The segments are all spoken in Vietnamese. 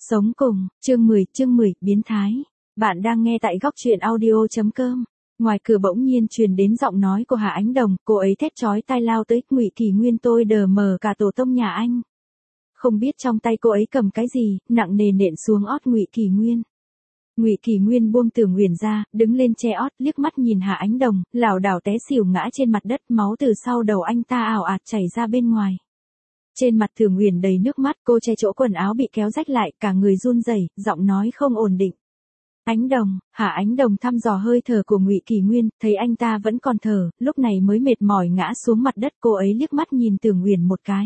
Sống cùng, chương 10, biến thái. Bạn đang nghe tại góc truyện audio.com. Ngoài cửa bỗng nhiên truyền đến giọng nói của Hà Ánh Đồng, cô ấy thét chói tai lao tới, Ngụy Kỳ Nguyên tôi đờ mờ cả tổ tông nhà anh. Không biết trong tay cô ấy cầm cái gì, nặng nề nện xuống ót Ngụy Kỳ Nguyên. Ngụy Kỳ Nguyên buông Tưởng Uyển ra, đứng lên che ót, liếc mắt nhìn Hà Ánh Đồng, lảo đảo té xỉu ngã trên mặt đất, máu từ sau đầu anh ta ào ạt chảy ra bên ngoài. Trên mặt Tưởng Uyển đầy nước mắt, cô che chỗ quần áo bị kéo rách lại, cả người run rẩy, giọng nói không ổn định. Ánh Đồng, Hà Ánh Đồng thăm dò hơi thở của Ngụy Kỳ Nguyên, thấy anh ta vẫn còn thở, lúc này mới mệt mỏi ngã xuống mặt đất, cô ấy liếc mắt nhìn Tưởng Uyển một cái.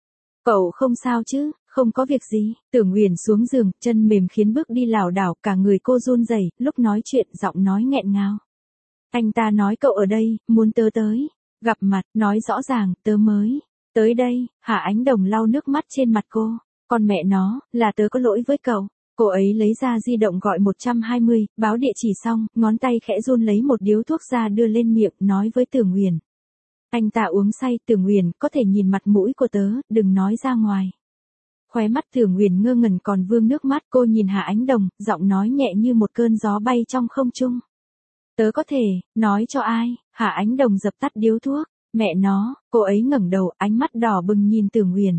Cậu không sao chứ? Không có việc gì. Tưởng Uyển xuống giường, chân mềm khiến bước đi lảo đảo, cả người cô run rẩy, lúc nói chuyện giọng nói nghẹn ngào. Anh ta nói cậu ở đây, muốn tớ tới. Gặp mặt, nói rõ ràng, tớ mới tới đây. Hà Ánh Đồng lau nước mắt trên mặt cô. Con mẹ nó, là tớ có lỗi với cậu. Cô ấy lấy ra di động gọi 120, báo địa chỉ xong, ngón tay khẽ run lấy một điếu thuốc ra đưa lên miệng, nói với Tưởng Uyển. Anh ta uống say, Tưởng Uyển, có thể nhìn mặt mũi của tớ, đừng nói ra ngoài. Khóe mắt Tưởng Uyển ngơ ngẩn còn vương nước mắt, cô nhìn Hà Ánh Đồng, giọng nói nhẹ như một cơn gió bay trong không trung. Tớ có thể, nói cho ai? Hà Ánh Đồng dập tắt điếu thuốc. Mẹ nó, cô ấy ngẩng đầu, ánh mắt đỏ bừng nhìn Tưởng Uyển.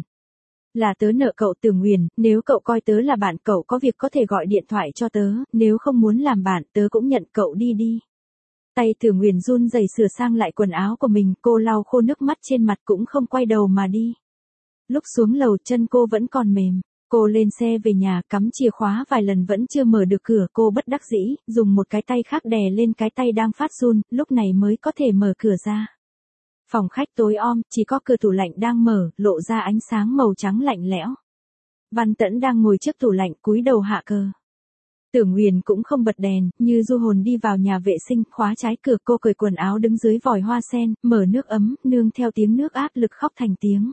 Là tớ nợ cậu Tưởng Uyển, nếu cậu coi tớ là bạn cậu có việc có thể gọi điện thoại cho tớ, nếu không muốn làm bạn tớ cũng nhận cậu đi đi. Tay Tưởng Uyển run rẩy sửa sang lại quần áo của mình, cô lau khô nước mắt trên mặt cũng không quay đầu mà đi. Lúc xuống lầu chân cô vẫn còn mềm, cô lên xe về nhà cắm chìa khóa vài lần vẫn chưa mở được cửa, cô bất đắc dĩ, dùng một cái tay khác đè lên cái tay đang phát run, lúc này mới có thể mở cửa ra. Phòng khách tối om, chỉ có cửa tủ lạnh đang mở, lộ ra ánh sáng màu trắng lạnh lẽo. Văn Tẫn đang ngồi trước tủ lạnh cúi đầu hạ cờ. Tưởng Uyển cũng không bật đèn, như du hồn đi vào nhà vệ sinh, khóa trái cửa, cô cởi quần áo đứng dưới vòi hoa sen, mở nước ấm, nương theo tiếng nước áp lực khóc thành tiếng.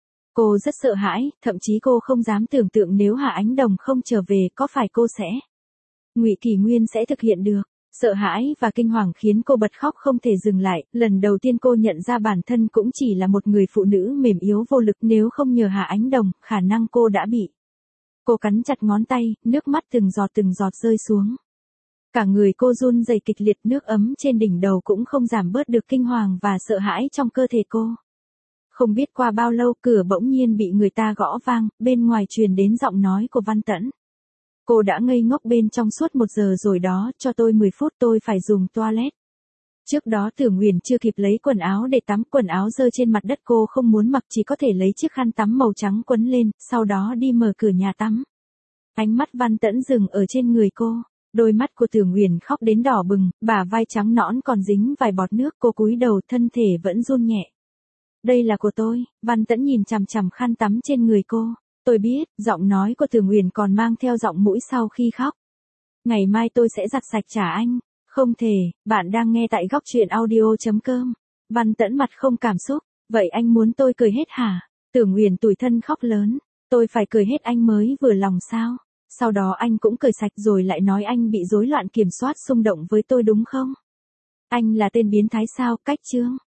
Cô rất sợ hãi, thậm chí cô không dám tưởng tượng nếu Hà Ánh Đồng không trở về có phải cô sẽ. Ngụy Kỳ Nguyên sẽ thực hiện được. Sợ hãi và kinh hoàng khiến cô bật khóc không thể dừng lại, lần đầu tiên cô nhận ra bản thân cũng chỉ là một người phụ nữ mềm yếu vô lực, nếu không nhờ Hà Ánh Đồng, khả năng cô đã bị. Cô cắn chặt ngón tay, nước mắt từng giọt rơi xuống. Cả người cô run rẩy kịch liệt, nước ấm trên đỉnh đầu cũng không giảm bớt được kinh hoàng và sợ hãi trong cơ thể cô. Không biết qua bao lâu, cửa bỗng nhiên bị người ta gõ vang, bên ngoài truyền đến giọng nói của Văn Tẫn. Cô đã ngây ngốc bên trong suốt 1 giờ rồi đó, cho tôi 10 phút tôi phải dùng toilet. Trước đó Tưởng Uyển chưa kịp lấy quần áo để tắm, quần áo rơi trên mặt đất cô không muốn mặc, chỉ có thể lấy chiếc khăn tắm màu trắng quấn lên, sau đó đi mở cửa nhà tắm. Ánh mắt Văn Tẫn dừng ở trên người cô, đôi mắt của Tưởng Uyển khóc đến đỏ bừng, bả vai trắng nõn còn dính vài bọt nước, cô cúi đầu thân thể vẫn run nhẹ. Đây là của tôi. Văn Tẫn nhìn chằm chằm khăn tắm trên người cô. Tôi biết, giọng nói của Tưởng Uyển còn mang theo giọng mũi sau khi khóc. Ngày mai tôi sẽ giặt sạch trả anh. Không thể, bạn đang nghe tại góc truyện audio.com. Văn Tẫn mặt không cảm xúc. Vậy anh muốn tôi cười hết hả? Tưởng Uyển tủi thân khóc lớn. Tôi phải cười hết anh mới vừa lòng sao? Sau đó anh cũng cười sạch rồi lại nói anh bị rối loạn kiểm soát xung động với tôi đúng không? Anh là tên biến thái sao? Cách chương.